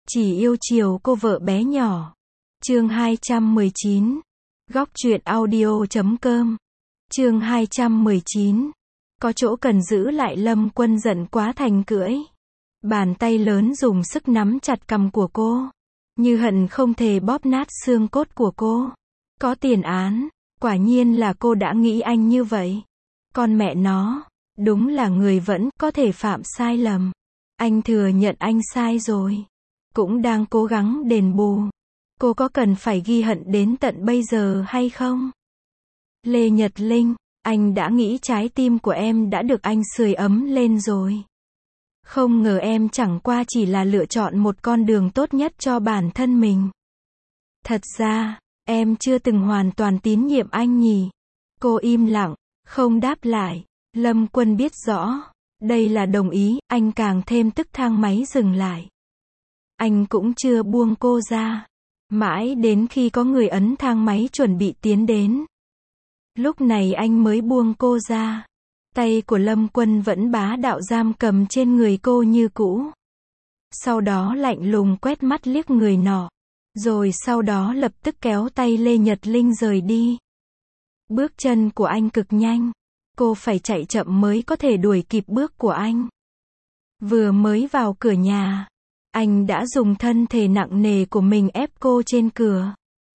Chỉ yêu chiều cô vợ bé nhỏ. Chương 219. Góc truyện audio.com. Chương 219. Có chỗ cần giữ lại. Lâm Quân giận quá thành cưỡi. Bàn tay lớn dùng sức nắm chặt cằm của cô. Như hận không thể bóp nát xương cốt của cô. Có tiền án. Quả nhiên là cô đã nghĩ anh như vậy. Con mẹ nó. Đúng là người vẫn có thể phạm sai lầm. Anh thừa nhận anh sai rồi. Cũng đang cố gắng đền bù. Cô có cần phải ghi hận đến tận bây giờ hay không? Lê Nhật Linh, anh đã nghĩ trái tim của em đã được anh sưởi ấm lên rồi. Không ngờ em chẳng qua chỉ là lựa chọn một con đường tốt nhất cho bản thân mình. Thật ra, em chưa từng hoàn toàn tín nhiệm anh nhỉ? Cô im lặng, không đáp lại. Lâm Quân biết rõ, đây là đồng ý, anh càng thêm tức. Thang máy dừng lại. Anh cũng chưa buông cô ra. Mãi đến khi có người ấn thang máy chuẩn bị tiến đến. Lúc này anh mới buông cô ra. Tay của Lâm Quân vẫn bá đạo giam cầm trên người cô như cũ. Sau đó lạnh lùng quét mắt liếc người nọ. Rồi sau đó lập tức kéo tay Lê Nhật Linh rời đi. Bước chân của anh cực nhanh. Cô phải chạy chậm mới có thể đuổi kịp bước của anh. Vừa mới vào cửa nhà, anh đã dùng thân thể nặng nề của mình ép cô trên cửa.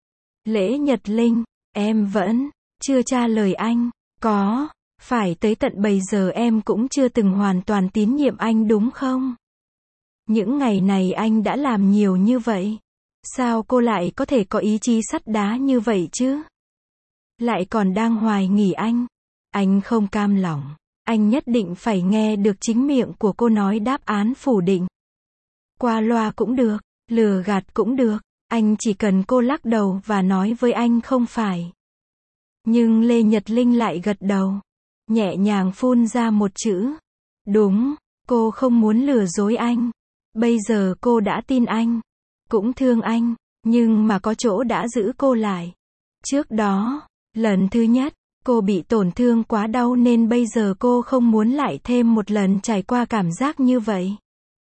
Lễ Nhật Linh, em vẫn chưa trả lời anh. Có phải tới tận bây giờ em cũng chưa từng hoàn toàn tín nhiệm anh đúng không? Những ngày này anh đã làm nhiều như vậy. Sao cô lại có thể có ý chí sắt đá như vậy chứ? Lại còn đang hoài nghi anh. Anh không cam lòng. Anh nhất định phải nghe được chính miệng của cô nói đáp án phủ định. Qua loa cũng được, lừa gạt cũng được. Anh chỉ cần cô lắc đầu và nói với anh không phải. Nhưng Lê Nhật Linh lại gật đầu. Nhẹ nhàng phun ra một chữ. Đúng, cô không muốn lừa dối anh. Bây giờ cô đã tin anh. Cũng thương anh. Nhưng mà có chỗ đã giữ cô lại. Trước đó, lần thứ nhất, cô bị tổn thương quá đau nên bây giờ cô không muốn lại thêm một lần trải qua cảm giác như vậy.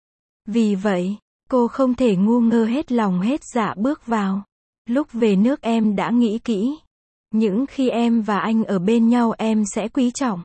Vì vậy, cô không thể ngu ngơ hết lòng hết dạ bước vào. Lúc về nước em đã nghĩ kỹ. Những khi em và anh ở bên nhau em sẽ quý trọng.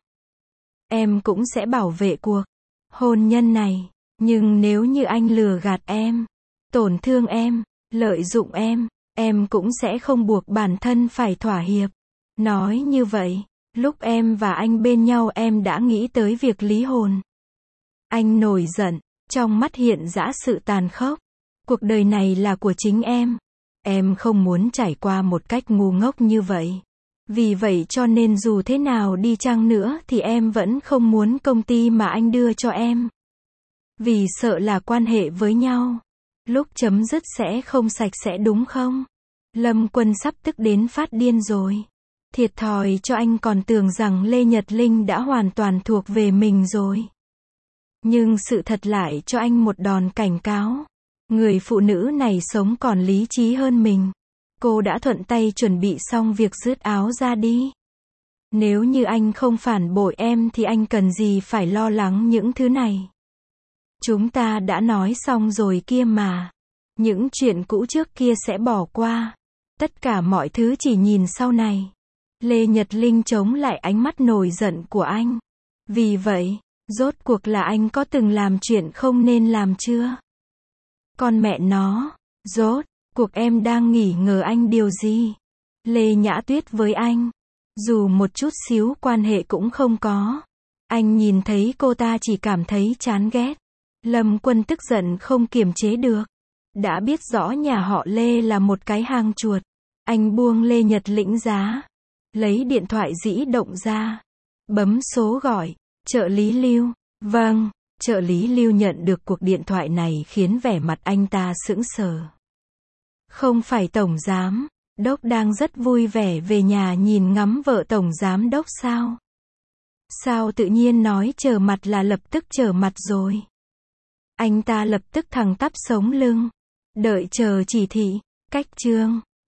Em cũng sẽ bảo vệ cuộc hôn nhân này. Nhưng nếu như anh lừa gạt em, tổn thương em, lợi dụng em cũng sẽ không buộc bản thân phải thỏa hiệp. Nói như vậy, lúc em và anh bên nhau em đã nghĩ tới việc ly hôn. Anh nổi giận, trong mắt hiện rõ sự tàn khốc. Cuộc đời này là của chính em. Em không muốn trải qua một cách ngu ngốc như vậy. Vì vậy cho nên dù thế nào đi chăng nữa thì em vẫn không muốn công ty mà anh đưa cho em. Vì sợ là quan hệ với nhau. Lúc chấm dứt sẽ không sạch sẽ đúng không? Lâm Quân sắp tức đến phát điên rồi. Thiệt thòi cho anh còn tưởng rằng Lê Nhật Linh đã hoàn toàn thuộc về mình rồi. Nhưng sự thật lại cho anh một đòn cảnh cáo. Người phụ nữ này sống còn lý trí hơn mình. Cô đã thuận tay chuẩn bị xong việc rứt áo ra đi. Nếu như anh không phản bội em thì anh cần gì phải lo lắng những thứ này. Chúng ta đã nói xong rồi kia mà. Những chuyện cũ trước kia sẽ bỏ qua. Tất cả mọi thứ chỉ nhìn sau này. Lê Nhật Linh chống lại ánh mắt nổi giận của anh. Vì vậy, rốt cuộc là anh có từng làm chuyện không nên làm chưa? Con mẹ nó, rốt cuộc em đang nghi ngờ anh điều gì? Lê Nhã Tuyết với anh, dù một chút xíu quan hệ cũng không có. Anh nhìn thấy cô ta chỉ cảm thấy chán ghét. Lâm Quân tức giận không kiềm chế được. Đã biết rõ nhà họ Lê là một cái hang chuột. Anh buông Lê Nhật Linh ra. Lấy điện thoại di động ra. Bấm số gọi. Trợ lý Lưu. Vâng. Trợ lý Lưu nhận được cuộc điện thoại này khiến vẻ mặt anh ta sững sờ. Không phải tổng giám đốc đang rất vui vẻ về nhà nhìn ngắm vợ tổng giám đốc sao? Sao tự nhiên nói trở mặt là lập tức trở mặt rồi? Anh ta lập tức thẳng tắp sống lưng. Đợi chờ chỉ thị. Cách chương.